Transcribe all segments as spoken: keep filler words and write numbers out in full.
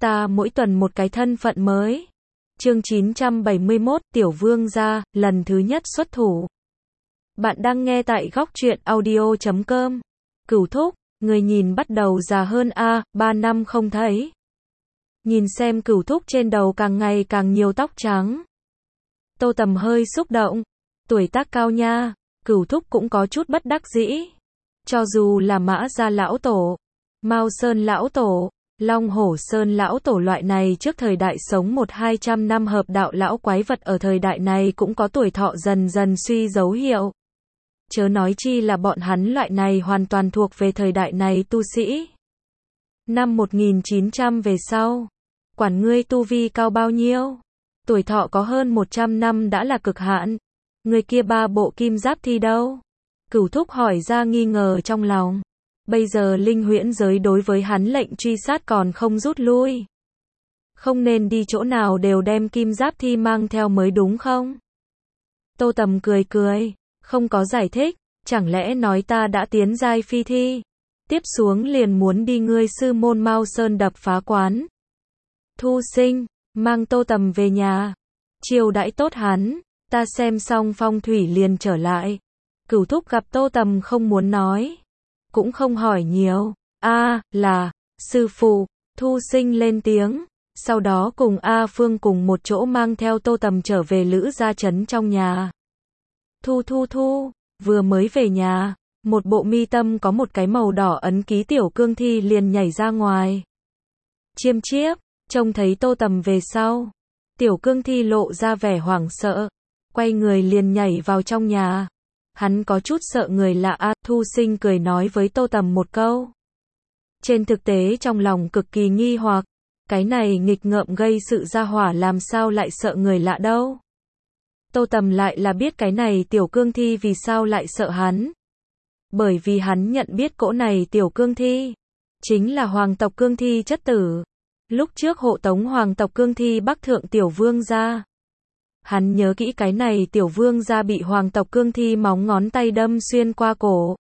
ta mỗi tuần một cái thân phận mới. Chương chín trăm bảy mươi mốt, Tiểu Vương gia, lần thứ nhất xuất thủ. Bạn đang nghe tại góc truyện audio chấm com. Cửu thúc, người nhìn bắt đầu già hơn a, ba năm không thấy. Nhìn xem Cửu thúc trên đầu càng ngày càng nhiều tóc trắng. Tô Tầm hơi xúc động. Tuổi tác cao nha, Cửu thúc cũng có chút bất đắc dĩ. Cho dù là Mã gia lão tổ, Mao Sơn lão tổ, Long Hổ Sơn lão tổ loại này trước thời đại sống một hai trăm năm hợp đạo lão quái vật ở thời đại này cũng có tuổi thọ dần dần suy dấu hiệu. Chớ nói chi là bọn hắn loại này hoàn toàn thuộc về thời đại này tu sĩ. Năm một nghìn chín trăm về sau, quản ngươi tu vi cao bao nhiêu? Tuổi thọ có hơn một trăm năm đã là cực hạn. Người kia ba bộ kim giáp thi đâu? Cửu thúc hỏi ra nghi ngờ trong lòng. Bây giờ linh huyễn giới đối với hắn lệnh truy sát còn không rút lui. Không nên đi chỗ nào đều đem kim giáp thi mang theo mới đúng không? Tô Tầm cười cười, không có giải thích, chẳng lẽ nói ta đã tiến giai phi thi? Tiếp xuống liền muốn đi ngươi sư môn Mao Sơn đập phá quán. Thu sinh, mang Tô Tầm về nhà. Chiều đãi tốt hắn, ta xem xong phong thủy liền trở lại. Cửu thúc gặp Tô Tầm không muốn nói. Cũng không hỏi nhiều. A, là, sư phụ, Thu sinh lên tiếng. Sau đó cùng A Phương cùng một chỗ mang theo Tô Tầm trở về Lữ gia trấn trong nhà. Thu thu thu, vừa mới về nhà, một bộ mi tâm có một cái màu đỏ ấn ký tiểu cương thi liền nhảy ra ngoài. Chiêm chiếp, trông thấy Tô Tầm về sau. Tiểu cương thi lộ ra vẻ hoảng sợ. Quay người liền nhảy vào trong nhà. Hắn có chút sợ người lạ a, Thu sinh cười nói với Tô Tầm một câu. Trên thực tế trong lòng cực kỳ nghi hoặc, cái này nghịch ngợm gây sự ra hỏa làm sao lại sợ người lạ đâu. Tô Tầm lại là biết cái này tiểu cương thi vì sao lại sợ hắn. Bởi vì hắn nhận biết cỗ này tiểu cương thi, chính là hoàng tộc cương thi chất tử. Lúc trước hộ tống hoàng tộc cương thi Bắc Thượng tiểu vương gia. Hắn nhớ kỹ cái này tiểu vương gia bị hoàng tộc cương thi móng ngón tay đâm xuyên qua cổ.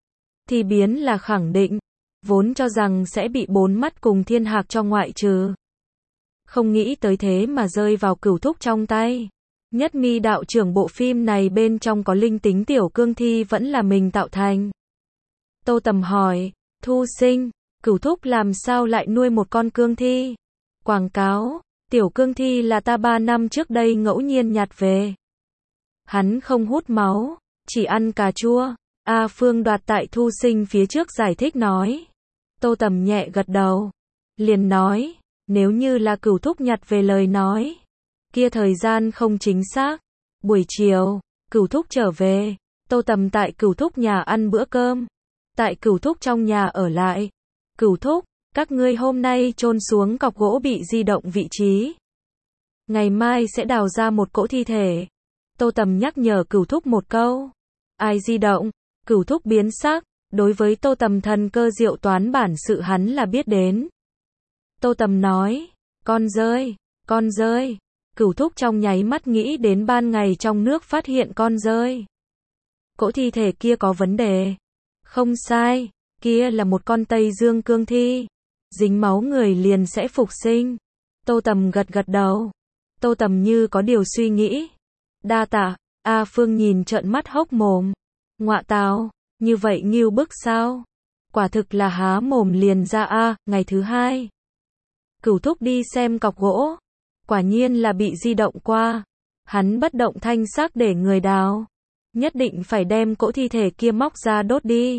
Thì biến là khẳng định, vốn cho rằng sẽ bị bốn mắt cùng thiên hạc cho ngoại trừ. Không nghĩ tới thế mà rơi vào Cửu thúc trong tay. Nhất Mi đạo trưởng bộ phim này bên trong có linh tính tiểu cương thi vẫn là mình tạo thành. Tô Tầm hỏi, Thu sinh, Cửu thúc làm sao lại nuôi một con cương thi? Quảng cáo, tiểu cương thi là ta ba năm trước đây ngẫu nhiên nhặt về. Hắn không hút máu, chỉ ăn cà chua. A Phương đoạt tại Thu sinh phía trước giải thích nói. Tô Tầm nhẹ gật đầu. Liền nói, nếu như là Cửu thúc nhặt về lời nói. Kia thời gian không chính xác. Buổi chiều, Cửu thúc trở về. Tô Tầm tại Cửu thúc nhà ăn bữa cơm. Tại Cửu thúc trong nhà ở lại. Cửu thúc, các ngươi hôm nay chôn xuống cọc gỗ bị di động vị trí. Ngày mai sẽ đào ra một cỗ thi thể. Tô Tầm nhắc nhở Cửu thúc một câu. Ai di động? Cửu thúc biến sắc. Đối với Tô Tầm thần cơ diệu toán bản sự hắn là biết đến. Tô Tầm nói, con rơi, con rơi. Cửu thúc trong nháy mắt nghĩ đến ban ngày trong nước phát hiện con rơi. Cỗ thi thể kia có vấn đề. Không sai, kia là một con Tây Dương cương thi. Dính máu người liền sẽ phục sinh. Tô Tầm gật gật đầu. Tô Tầm như có điều suy nghĩ. Đa tạ, A Phương nhìn trợn mắt hốc mồm. Ngọa tào, như vậy ngưu bức sao? Quả thực là há mồm liền ra a. Ngày thứ hai, Cửu thúc đi xem cọc gỗ. Quả nhiên là bị di động qua. Hắn bất động thanh sắc để người đào. Nhất định phải đem cỗ thi thể kia móc ra đốt đi.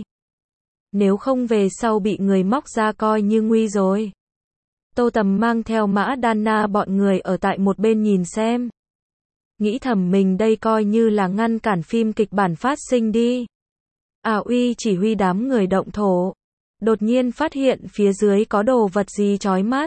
Nếu không về sau bị người móc ra coi như nguy rồi. Tô Tầm mang theo Mã Đan Na bọn người ở tại một bên nhìn xem. Nghĩ thầm mình đây coi như là ngăn cản phim kịch bản phát sinh đi. À uy chỉ huy đám người động thổ. Đột nhiên phát hiện phía dưới có đồ vật gì chói mắt.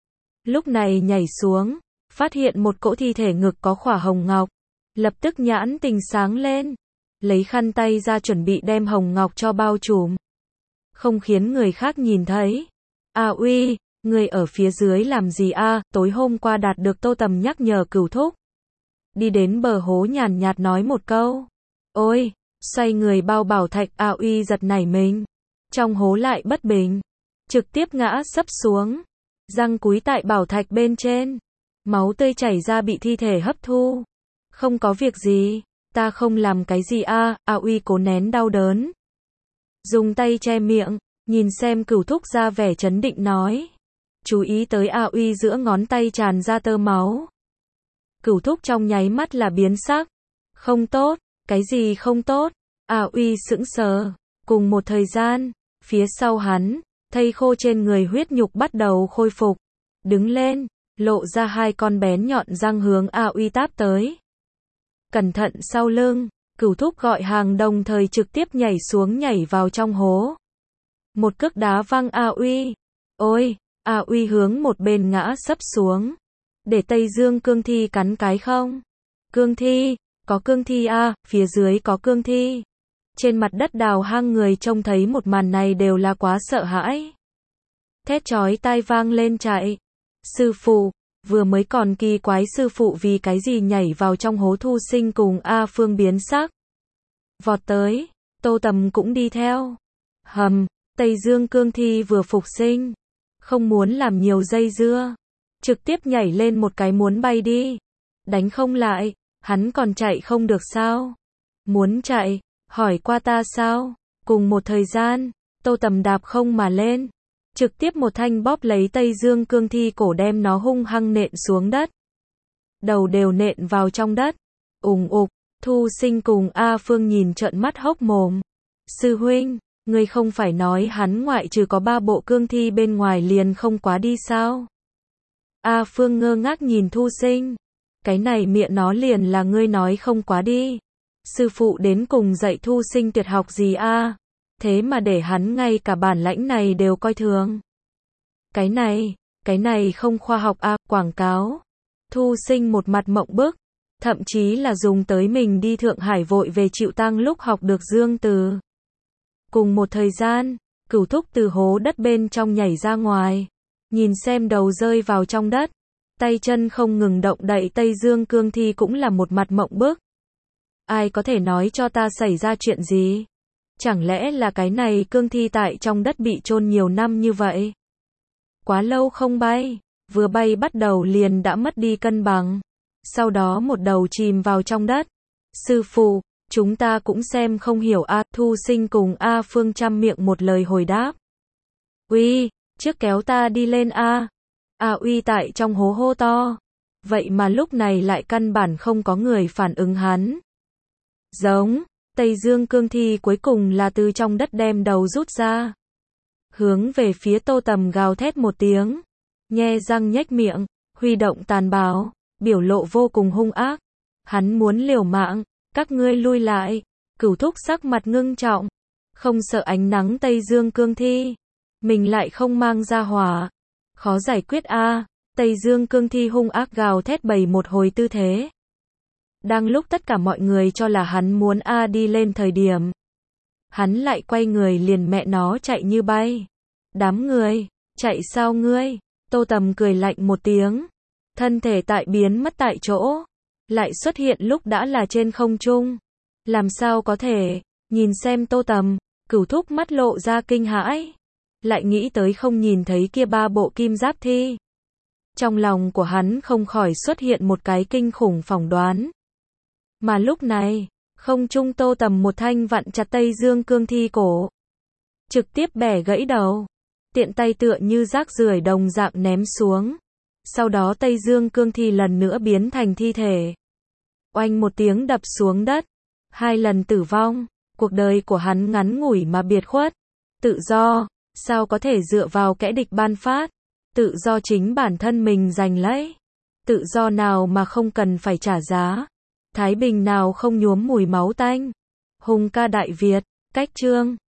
Lúc này nhảy xuống, phát hiện một cỗ thi thể ngực có khỏa hồng ngọc. Lập tức nhãn tình sáng lên. Lấy khăn tay ra chuẩn bị đem hồng ngọc cho bao trùm. Không khiến người khác nhìn thấy. À uy, người ở phía dưới làm gì a? À, tối hôm qua đạt được Tô Tầm nhắc nhở Cửu thúc. Đi đến bờ hố nhàn nhạt nói một câu. Ôi, xoay người bao bảo thạch. À uy giật nảy mình. Trong hố lại bất bình. Trực tiếp ngã sấp xuống. răng cúi tại bảo thạch bên trên. Máu tươi chảy ra bị thi thể hấp thu. Không có việc gì, ta không làm cái gì a, A Uy cố nén đau đớn. Dùng tay che miệng, nhìn xem Cửu Thúc ra vẻ trấn định nói. Chú ý tới A Uy giữa ngón tay tràn ra tơ máu. Cửu Thúc trong nháy mắt là biến sắc. Không tốt, cái gì không tốt? A Uy sững sờ. Cùng một thời gian, phía sau hắn, thây khô trên người huyết nhục bắt đầu khôi phục. Đứng lên, lộ ra hai con bén nhọn răng hướng A Uy táp tới. Cẩn thận sau lưng, Cửu Thúc gọi hàng đồng thời trực tiếp nhảy xuống nhảy vào trong hố. Một cước đá văng A Uy. Ôi, A Uy hướng một bên ngã sấp xuống. Để Tây Dương cương thi cắn cái không? Cương thi, có cương thi a, phía dưới có cương thi. Trên mặt đất đào hang người trông thấy một màn này đều là quá sợ hãi. Thét chói tai vang lên chạy. Sư phụ, vừa mới còn kỳ quái sư phụ vì cái gì nhảy vào trong hố Thu Sinh cùng A Phương biến sắc. Vọt tới, Tô Tầm cũng đi theo. Hầm, Tây Dương cương thi vừa phục sinh. Không muốn làm nhiều dây dưa. Trực tiếp nhảy lên một cái muốn bay đi. Đánh không lại, hắn còn chạy không được sao? Muốn chạy, hỏi qua ta sao? Cùng một thời gian, Tô Tầm đạp không mà lên. Trực tiếp một thanh bóp lấy Tây Dương cương thi cổ đem nó hung hăng nện xuống đất. Đầu đều nện vào trong đất. Ùng ục, Thu Sinh cùng A Phương nhìn trợn mắt hốc mồm. Sư huynh, ngươi không phải nói hắn ngoại trừ có ba bộ cương thi bên ngoài liền không quá đi sao? A Phương ngơ ngác nhìn Thu Sinh. Cái này miệng nó liền là ngươi nói không quá đi. Sư phụ đến cùng dạy Thu Sinh tuyệt học gì a? Thế mà để hắn ngay cả bản lãnh này đều coi thường. Cái này, cái này không khoa học a, quảng cáo. Thu Sinh một mặt mộng bức. Thậm chí là dùng tới mình đi Thượng Hải vội về chịu tang lúc học được dương từ. Cùng một thời gian, Cửu Thúc từ hố đất bên trong nhảy ra ngoài. Nhìn xem đầu rơi vào trong đất. Tay chân không ngừng động đậy Tây Dương cương thi cũng là một mặt mộng bức. Ai có thể nói cho ta xảy ra chuyện gì? Chẳng lẽ là cái này cương thi tại trong đất bị chôn nhiều năm như vậy? Quá lâu không bay, vừa bay bắt đầu liền đã mất đi cân bằng. Sau đó một đầu chìm vào trong đất. Sư phụ, chúng ta cũng xem không hiểu a. Thu Sinh cùng A Phương chăm miệng một lời hồi đáp. Uy, trước kéo ta đi lên a. A Uy tại trong hố hô to. Vậy mà lúc này lại căn bản không có người phản ứng hắn. Giống, Tây Dương cương thi cuối cùng là từ trong đất đem đầu rút ra. Hướng về phía Tô Tầm gào thét một tiếng. Nhe răng nhếch miệng, huy động tàn bào, biểu lộ vô cùng hung ác. Hắn muốn liều mạng, các ngươi lui lại. Cửu Thúc sắc mặt ngưng trọng. Không sợ ánh nắng Tây Dương cương thi. Mình lại không mang ra hỏa. Khó giải quyết a. Tây Dương cương thi hung ác gào thét bày một hồi tư thế. Đang lúc tất cả mọi người cho là hắn muốn a đi lên thời điểm. Hắn lại quay người liền mẹ nó chạy như bay. Đám người, chạy sao ngươi? Tô Tầm cười lạnh một tiếng. Thân thể tại biến mất tại chỗ. Lại xuất hiện lúc đã là trên không trung. Làm sao có thể? Nhìn xem Tô Tầm, Cửu Thúc mắt lộ ra kinh hãi. Lại nghĩ tới không nhìn thấy kia ba bộ kim giáp thi. Trong lòng của hắn không khỏi xuất hiện một cái kinh khủng phỏng đoán. Mà lúc này, không trung Tô Tầm một thanh vặn chặt Tây Dương cương thi cổ. Trực tiếp bẻ gãy đầu. Tiện tay tựa như rác rưởi đồng dạng ném xuống. Sau đó Tây Dương cương thi lần nữa biến thành thi thể. Oanh một tiếng đập xuống đất. Hai lần tử vong. Cuộc đời của hắn ngắn ngủi mà biệt khuất. Tự do, sao có thể dựa vào kẻ địch ban phát. Tự do chính bản thân mình giành lấy. Tự do nào mà không cần phải trả giá. Thái bình nào không nhuốm mùi máu tanh. Hùng ca Đại Việt, cách chương